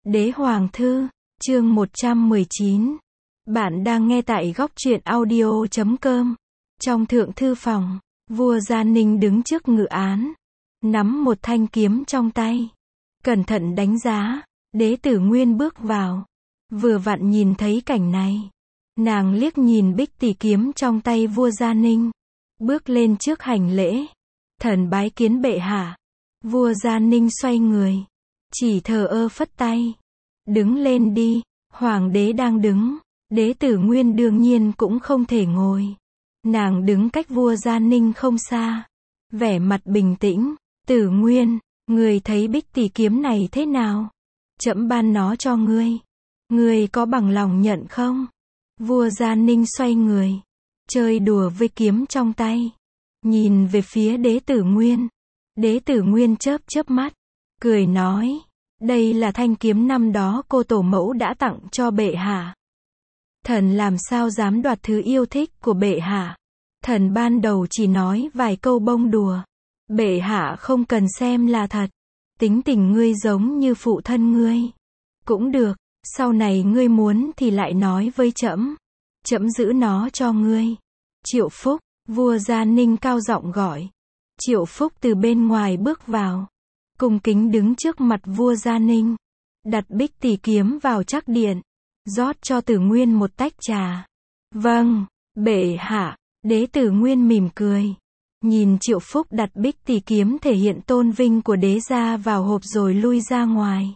Đế Hoàng Thư, chương 119. Bạn đang nghe tại góc truyện audio.com. Trong thượng thư phòng, vua Gia Ninh đứng trước ngự án, nắm một thanh kiếm trong tay, cẩn thận đánh giá. Đế Tử Nguyên bước vào, vừa vặn nhìn thấy cảnh này. Nàng liếc nhìn bích tỷ kiếm trong tay vua Gia Ninh, bước lên trước hành lễ. Thần bái kiến bệ hạ. Vua Gia Ninh xoay người, chỉ thờ ơ phất tay. Đứng lên đi, hoàng đế đang đứng. Đế Tử Nguyên đương nhiên cũng không thể ngồi. Nàng đứng cách vua Gia Ninh không xa, vẻ mặt bình tĩnh. Tử Nguyên, người thấy bích tỷ kiếm này thế nào? Trẫm ban nó cho ngươi. Ngươi có bằng lòng nhận không? Vua Gia Ninh xoay người, chơi đùa với kiếm trong tay, nhìn về phía Đế Tử Nguyên. Đế Tử Nguyên chớp chớp mắt, cười nói, đây là thanh kiếm năm đó cô tổ mẫu đã tặng cho bệ hạ. Thần làm sao dám đoạt thứ yêu thích của bệ hạ. Thần ban đầu chỉ nói vài câu bông đùa. Bệ hạ không cần xem là thật. Tính tình ngươi giống như phụ thân ngươi. Cũng được, sau này ngươi muốn thì lại nói với trẫm. Trẫm giữ nó cho ngươi. Triệu Phúc, vua Gia Ninh cao giọng gọi. Triệu Phúc từ bên ngoài bước vào, cung kính đứng trước mặt vua Gia Ninh, đặt bích tỷ kiếm vào trắc điện, rót cho Tử Nguyên một tách trà. Vâng, bệ hạ. Đế Tử Nguyên mỉm cười, nhìn Triệu Phúc đặt bích tỷ kiếm thể hiện tôn vinh của đế gia vào hộp rồi lui ra ngoài.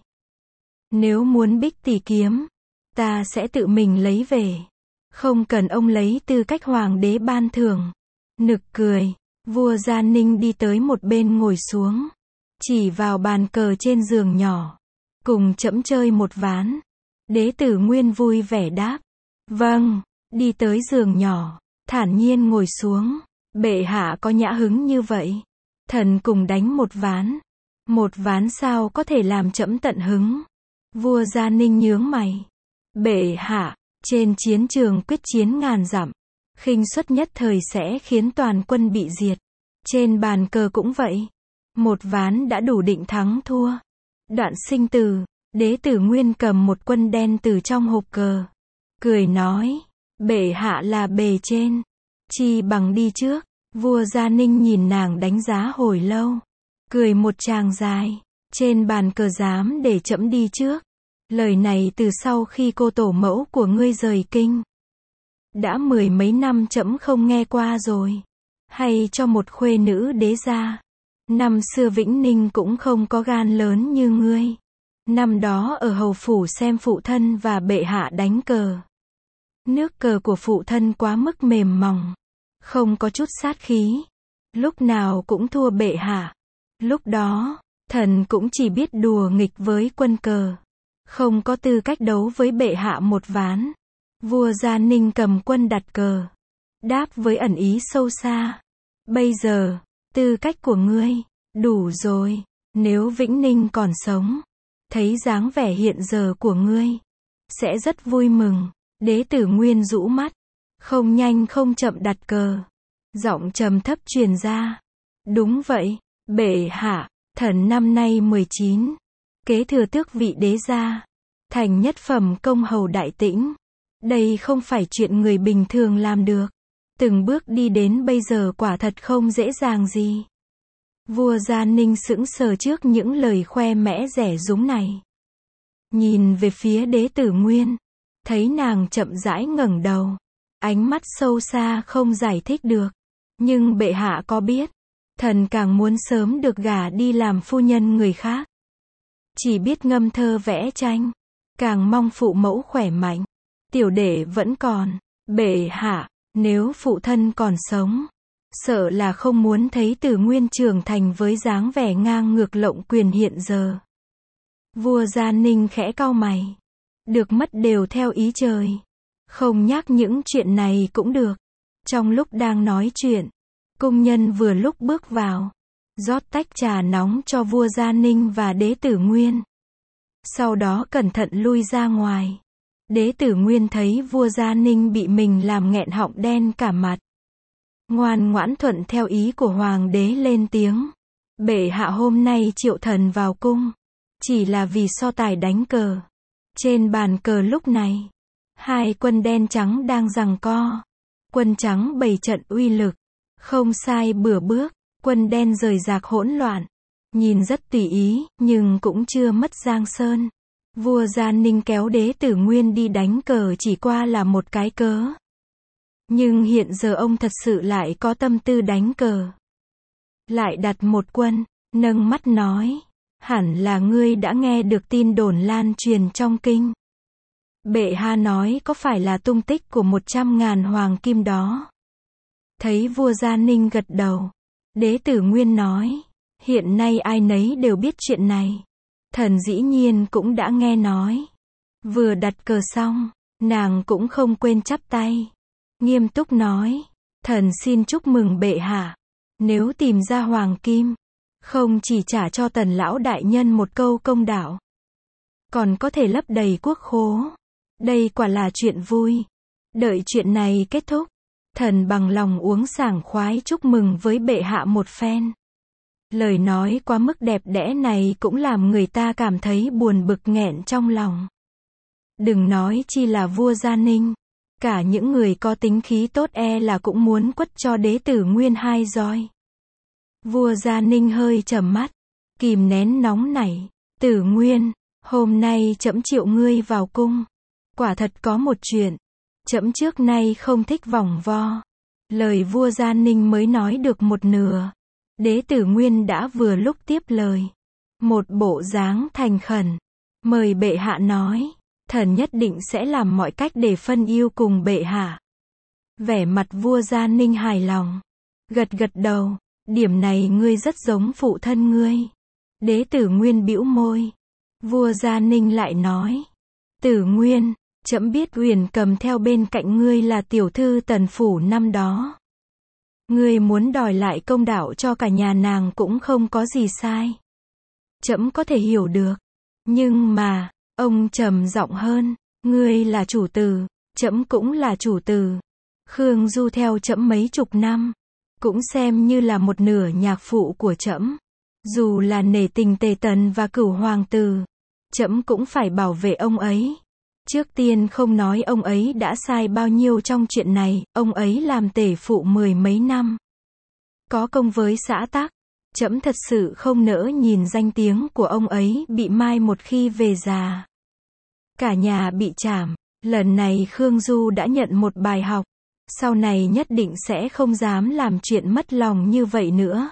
Nếu muốn bích tỷ kiếm, ta sẽ tự mình lấy về, không cần ông lấy tư cách hoàng đế ban thưởng. Nực cười, vua Gia Ninh đi tới một bên ngồi xuống, chỉ vào bàn cờ trên giường nhỏ. Cùng trẫm chơi một ván. Đế Tử Nguyên vui vẻ đáp. Vâng, đi tới giường nhỏ, thản nhiên ngồi xuống. Bệ hạ có nhã hứng như vậy, thần cùng đánh một ván. Một ván sao có thể làm trẫm tận hứng? Vua Gia Ninh nhướng mày. Bệ hạ, trên chiến trường quyết chiến ngàn dặm, khinh suất nhất thời sẽ khiến toàn quân bị diệt. Trên bàn cờ cũng vậy. Một ván đã đủ định thắng thua. Đoạn sinh tử. Đế Tử Nguyên cầm một quân đen từ trong hộp cờ, cười nói, bệ hạ là bề trên, chi bằng đi trước. Vua Gia Ninh nhìn nàng đánh giá hồi lâu, cười một tràng dài. Trên bàn cờ dám để trẫm đi trước? Lời này từ sau khi cô tổ mẫu của ngươi rời kinh, đã mười mấy năm trẫm không nghe qua rồi. Hay cho một khuê nữ đế gia. Năm xưa Vĩnh Ninh cũng không có gan lớn như ngươi. Năm đó ở hầu phủ xem phụ thân và bệ hạ đánh cờ. Nước cờ của phụ thân quá mức mềm mỏng, không có chút sát khí, lúc nào cũng thua bệ hạ. Lúc đó, thần cũng chỉ biết đùa nghịch với quân cờ, không có tư cách đấu với bệ hạ một ván. Vua Gia Ninh cầm quân đặt cờ, đáp với ẩn ý sâu xa. Bây giờ, tư cách của ngươi, đủ rồi. Nếu Vĩnh Ninh còn sống, thấy dáng vẻ hiện giờ của ngươi, sẽ rất vui mừng. Đế Tử Nguyên rũ mắt, không nhanh không chậm đặt cờ. Giọng trầm thấp truyền ra. Đúng vậy, bệ hạ, thần năm nay 19, kế thừa tước vị đế gia, thành nhất phẩm công hầu đại tĩnh. Đây không phải chuyện người bình thường làm được. Từng bước đi đến bây giờ quả thật không dễ dàng gì. Vua Gia Ninh sững sờ trước những lời khoe mẽ rẻ rúng này. Nhìn về phía Đế Tử Nguyên, thấy nàng chậm rãi ngẩng đầu, ánh mắt sâu xa không giải thích được. Nhưng bệ hạ có biết, thần càng muốn sớm được gả đi làm phu nhân người khác. Chỉ biết ngâm thơ vẽ tranh, càng mong phụ mẫu khỏe mạnh. Tiểu đệ vẫn còn, bệ hạ, nếu phụ thân còn sống, sợ là không muốn thấy Tử Nguyên trưởng thành với dáng vẻ ngang ngược lộng quyền hiện giờ. Vua Gia Ninh khẽ cau mày. Được mất đều theo ý trời. Không nhắc những chuyện này cũng được. Trong lúc đang nói chuyện, cung nhân vừa lúc bước vào, rót tách trà nóng cho vua Gia Ninh và Đế Tử Nguyên. Sau đó cẩn thận lui ra ngoài. Đế Tử Nguyên thấy vua Gia Ninh bị mình làm nghẹn họng đen cả mặt, ngoan ngoãn thuận theo ý của hoàng đế lên tiếng. Bệ hạ hôm nay triệu thần vào cung, chỉ là vì so tài đánh cờ. Trên bàn cờ lúc này, hai quân đen trắng đang giằng co. Quân trắng bày trận uy lực, không sai bừa bước, quân đen rời rạc hỗn loạn. Nhìn rất tùy ý, nhưng cũng chưa mất giang sơn. Vua Gia Ninh kéo Đế Tử Nguyên đi đánh cờ chỉ qua là một cái cớ. Nhưng hiện giờ ông thật sự lại có tâm tư đánh cờ. Lại đặt một quân, nâng mắt nói, hẳn là ngươi đã nghe được tin đồn lan truyền trong kinh. Bệ hạ nói có phải là tung tích của 100.000 hoàng kim đó. Thấy vua Gia Ninh gật đầu, Đế Tử Nguyên nói, hiện nay ai nấy đều biết chuyện này. Thần dĩ nhiên cũng đã nghe nói. Vừa đặt cờ xong, nàng cũng không quên chắp tay. Nghiêm túc nói, thần xin chúc mừng bệ hạ. Nếu tìm ra hoàng kim, không chỉ trả cho Tần lão đại nhân một câu công đạo, còn có thể lấp đầy quốc khố. Đây quả là chuyện vui. Đợi chuyện này kết thúc, thần bằng lòng uống sảng khoái chúc mừng với bệ hạ một phen. Lời nói quá mức đẹp đẽ này cũng làm người ta cảm thấy buồn bực nghẹn trong lòng. Đừng nói chi là vua Gia Ninh, cả những người có tính khí tốt là cũng muốn quất cho Đế Tử Nguyên 2 roi. Vua Gia Ninh hơi trầm mắt, kìm nén nóng nảy. Tử Nguyên, hôm nay trẫm triệu ngươi vào cung. Quả thật có một chuyện, trẫm trước nay không thích vòng vo. Lời vua Gia Ninh mới nói được một nửa, Đế Tử Nguyên đã vừa lúc tiếp lời. Một bộ dáng thành khẩn. Mời bệ hạ nói, thần nhất định sẽ làm mọi cách để phân ưu cùng bệ hạ. Vẻ mặt vua Gia Ninh hài lòng. Gật gật đầu, điểm này ngươi rất giống phụ thân ngươi. Đế Tử Nguyên bĩu môi. Vua Gia Ninh lại nói, Tử Nguyên, trẫm biết Uyển Cầm theo bên cạnh ngươi là tiểu thư Tần phủ năm đó. Ngươi muốn đòi lại công đạo cho cả nhà nàng cũng không có gì sai. Trẫm có thể hiểu được. Nhưng mà, ông trầm giọng hơn, ngươi là chủ tử, trẫm cũng là chủ tử. Khương Du theo trẫm mấy chục năm, cũng xem như là một nửa nhạc phụ của trẫm. Dù là nể tình Tề Tần và Cửu hoàng tử, trẫm cũng phải bảo vệ ông ấy. Trước tiên không nói ông ấy đã sai bao nhiêu trong chuyện này, ông ấy làm tể phụ 10 mấy năm. Có công với xã tắc, trẫm thật sự không nỡ nhìn danh tiếng của ông ấy bị mai một khi về già. Cả nhà bị trảm, lần này Khương Du đã nhận một bài học, sau này nhất định sẽ không dám làm chuyện mất lòng như vậy nữa.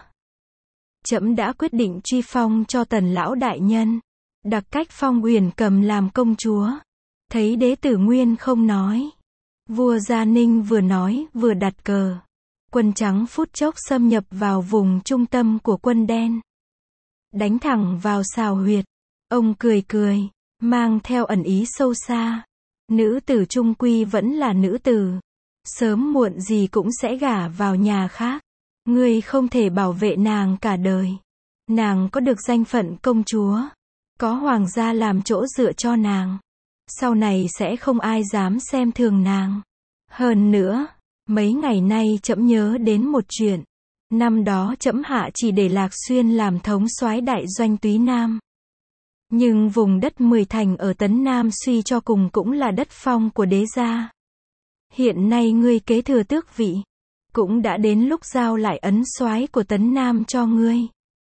Trẫm đã quyết định truy phong cho Tần lão đại nhân, đặc cách phong Uyển Cầm làm công chúa. Thấy Đế Tử Nguyên không nói, vua Gia Ninh vừa nói vừa đặt cờ. Quân trắng phút chốc xâm nhập vào vùng trung tâm của quân đen, đánh thẳng vào xào huyệt. Ông cười cười, mang theo ẩn ý sâu xa. Nữ tử trung quy vẫn là nữ tử, sớm muộn gì cũng sẽ gả vào nhà khác. Ngươi không thể bảo vệ nàng cả đời. Nàng có được danh phận công chúa, có hoàng gia làm chỗ dựa cho nàng, sau này sẽ không ai dám xem thường nàng. Hơn nữa, mấy ngày nay trẫm nhớ đến một chuyện. Năm đó trẫm hạ chỉ để Lạc Xuyên làm thống soái đại doanh Túy Nam. Nhưng vùng đất 10 thành ở Tấn Nam suy cho cùng cũng là đất phong của đế gia. Hiện nay ngươi kế thừa tước vị, cũng đã đến lúc giao lại ấn soái của Tấn Nam cho ngươi.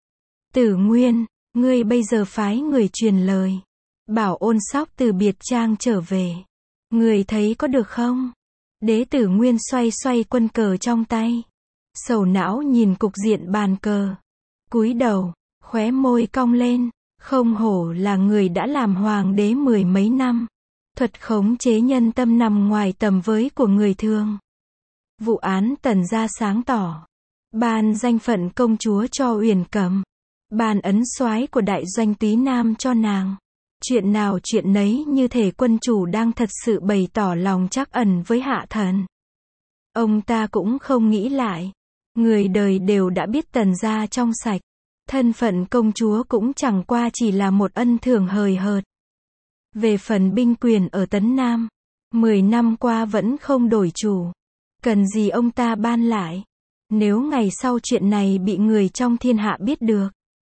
Tử Nguyên, ngươi bây giờ phái người truyền lời, bảo Ôn Sóc từ Biệt Trang trở về. Ngươi thấy có được không? Đế Tử Nguyên xoay xoay quân cờ trong tay, sầu não nhìn cục diện bàn cờ, cúi đầu, khóe môi cong lên. Không hổ là người đã làm hoàng đế 10 mấy năm, thuật khống chế nhân tâm nằm ngoài tầm với của người thường. Vụ án Tần gia sáng tỏ, ban danh phận công chúa cho Uyển Cầm, ban ấn soái của đại doanh Túy Nam cho nàng. Chuyện nào chuyện nấy như thể quân chủ đang thật sự bày tỏ lòng trắc ẩn với hạ thần. Ông ta cũng không nghĩ lại, người đời đều đã biết Tần gia trong sạch, thân phận công chúa cũng chẳng qua chỉ là một ân thưởng hời hợt. Về phần binh quyền ở Tấn Nam, 10 năm qua vẫn không đổi chủ, cần gì ông ta ban lại. Nếu ngày sau chuyện này bị người trong thiên hạ biết được,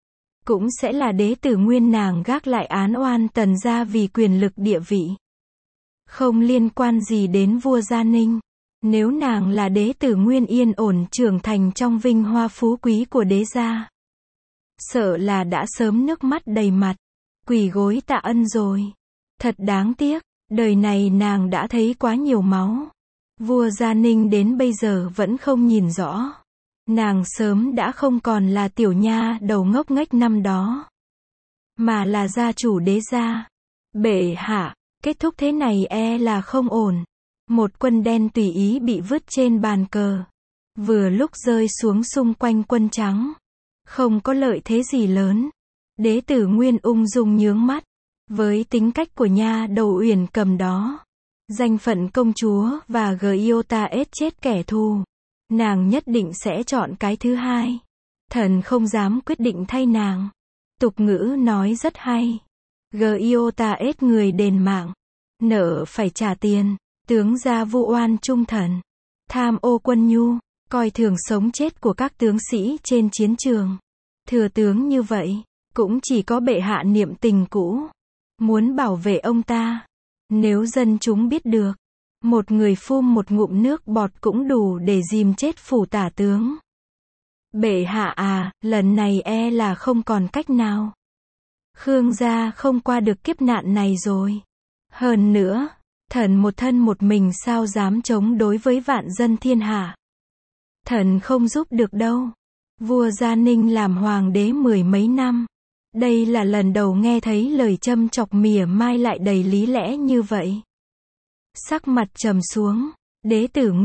cũng sẽ là đế tử Nguyên. Nàng gác lại án oan Tần gia vì quyền lực địa vị. Không liên quan gì đến vua Gia Ninh. Nếu nàng là đế tử Nguyên yên ổn trưởng thành trong vinh hoa phú quý của đế gia, sợ là đã sớm nước mắt đầy mặt, quỳ gối tạ ân rồi. Thật đáng tiếc, đời này nàng đã thấy quá nhiều máu. Vua Gia Ninh đến bây giờ vẫn không nhìn rõ. Nàng sớm đã không còn là tiểu nha đầu ngốc nghếch năm đó, mà là gia chủ đế gia. Bệ hạ, kết thúc thế này e là không ổn. Một quân đen tùy ý bị vứt trên bàn cờ. Vừa lúc rơi xuống xung quanh quân trắng. Không có lợi thế gì lớn. Đế tử Nguyên ung dung nhướng mắt. Với tính cách của nha đầu Uyển Cầm đó, danh phận công chúa và Giota chết kẻ thù, nàng nhất định sẽ chọn cái thứ hai. Thần không dám quyết định thay nàng. Tục ngữ nói rất hay. Giota người đền mạng, nợ phải trả tiền. Tướng gia vu oan trung thần, tham ô quân nhu, coi thường sống chết của các tướng sĩ trên chiến trường. Thừa tướng như vậy, cũng chỉ có bệ hạ niệm tình cũ, muốn bảo vệ ông ta. Nếu dân chúng biết được, một người phun một ngụm nước bọt cũng đủ để dìm chết phủ tả tướng. Bệ hạ à, lần này e là không còn cách nào. Khương gia không qua được kiếp nạn này rồi. Hơn nữa, thần một thân một mình sao dám chống đối với vạn dân thiên hạ. Thần không giúp được đâu. Vua Gia Ninh làm hoàng đế 10 mấy năm. Đây là lần đầu nghe thấy lời châm chọc mỉa mai lại đầy lý lẽ như vậy. Sắc mặt trầm xuống. Đế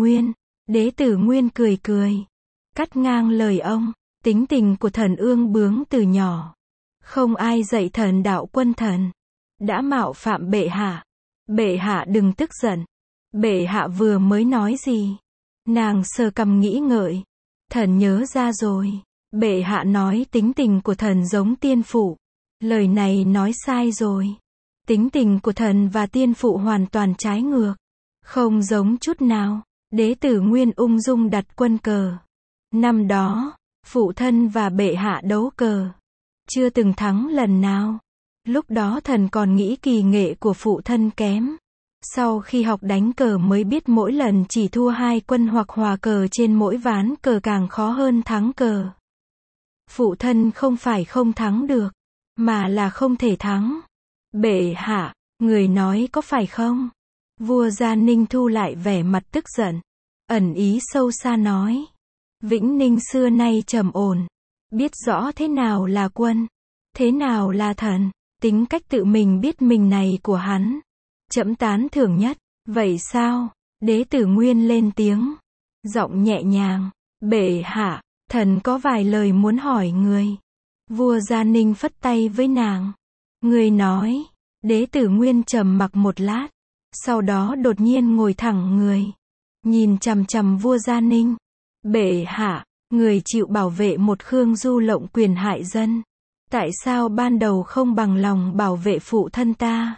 tử Nguyên cười cười, cắt ngang lời ông. Tính tình của thần ương bướng từ nhỏ. Không ai dạy thần đạo quân thần. Đã mạo phạm bệ hạ. Bệ hạ đừng tức giận. Bệ hạ vừa mới nói gì? Nàng sờ cằm nghĩ ngợi. Thần nhớ ra rồi. Bệ hạ nói tính tình của thần giống tiên phụ. Lời này nói sai rồi. Tính tình của thần và tiên phụ hoàn toàn trái ngược. Không giống chút nào. Đế tử Nguyên ung dung đặt quân cờ. Năm đó, phụ thân và bệ hạ đấu cờ. Chưa từng thắng lần nào. Lúc đó thần còn nghĩ kỳ nghệ của phụ thân kém. Sau khi học đánh cờ mới biết mỗi lần chỉ thua 2 quân hoặc hòa cờ trên mỗi ván cờ càng khó hơn thắng cờ. Phụ thân không phải không thắng được, mà là không thể thắng. Bệ hạ, người nói có phải không? Vua Gia Ninh thu lại vẻ mặt tức giận, ẩn ý sâu xa nói. Vĩnh Ninh xưa nay trầm ổn, biết rõ thế nào là quân, thế nào là thần. Tính cách tự mình biết mình này của hắn, trẫm tán thưởng nhất. Vậy sao? Đế tử Nguyên lên tiếng, giọng nhẹ nhàng. Bệ hạ, thần có vài lời muốn hỏi người. Vua Gia Ninh phất tay với nàng. Người nói. Đế tử Nguyên trầm mặc một lát, sau đó đột nhiên ngồi thẳng người, nhìn chằm chằm vua Gia Ninh. Bệ hạ, người chịu bảo vệ một Khương Du lộng quyền hại dân. Tại sao ban đầu không bằng lòng bảo vệ phụ thân ta?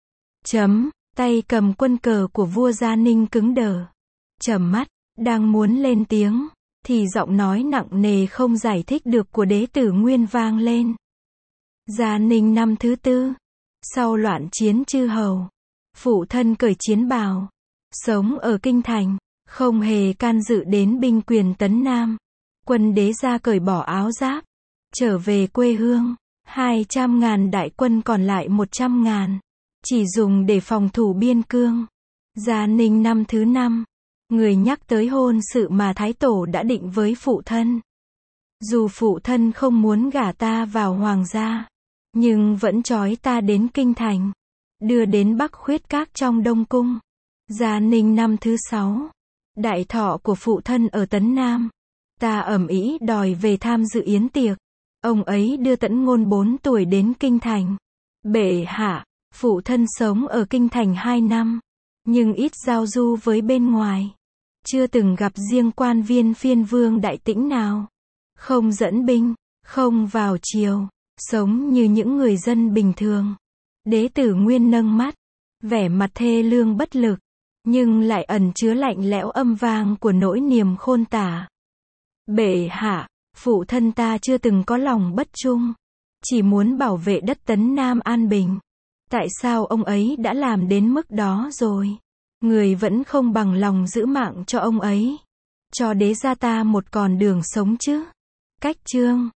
Tay cầm quân cờ của vua Gia Ninh cứng đờ. Trầm mắt, đang muốn lên tiếng, thì giọng nói nặng nề không giải thích được của đế tử Nguyên vang lên. Gia Ninh năm thứ 4, sau loạn chiến chư hầu, phụ thân cởi chiến bào, sống ở kinh thành, không hề can dự đến binh quyền tấn Nam. Quân đế gia cởi bỏ áo giáp, trở về quê hương. 200.000 đại quân còn lại 100.000, chỉ dùng để phòng thủ biên cương. Gia Ninh năm thứ 5, người nhắc tới hôn sự mà Thái Tổ đã định với phụ thân. Dù phụ thân không muốn gả ta vào hoàng gia, nhưng vẫn trói ta đến kinh thành, đưa đến Bắc Khuyết Các trong Đông Cung. Gia Ninh năm thứ 6, đại thọ của phụ thân ở Tấn Nam, ta ầm ĩ đòi về tham dự yến tiệc. Ông ấy đưa Tẫn Ngôn 4 tuổi đến kinh thành. Bệ hạ, phụ thân sống ở kinh thành 2 năm, nhưng ít giao du với bên ngoài. Chưa từng gặp riêng quan viên phiên vương đại tĩnh nào. Không dẫn binh, không vào triều, sống như những người dân bình thường. Đế tử Nguyên nâng mắt, vẻ mặt thê lương bất lực, nhưng lại ẩn chứa lạnh lẽo âm vang của nỗi niềm khôn tả. Bệ hạ, phụ thân ta chưa từng có lòng bất trung. chỉ muốn bảo vệ đất Tấn Nam an bình. Tại sao ông ấy đã làm đến mức đó rồi? Người vẫn không bằng lòng giữ mạng cho ông ấy. Cho đế gia ta một con đường sống chứ. Cách chương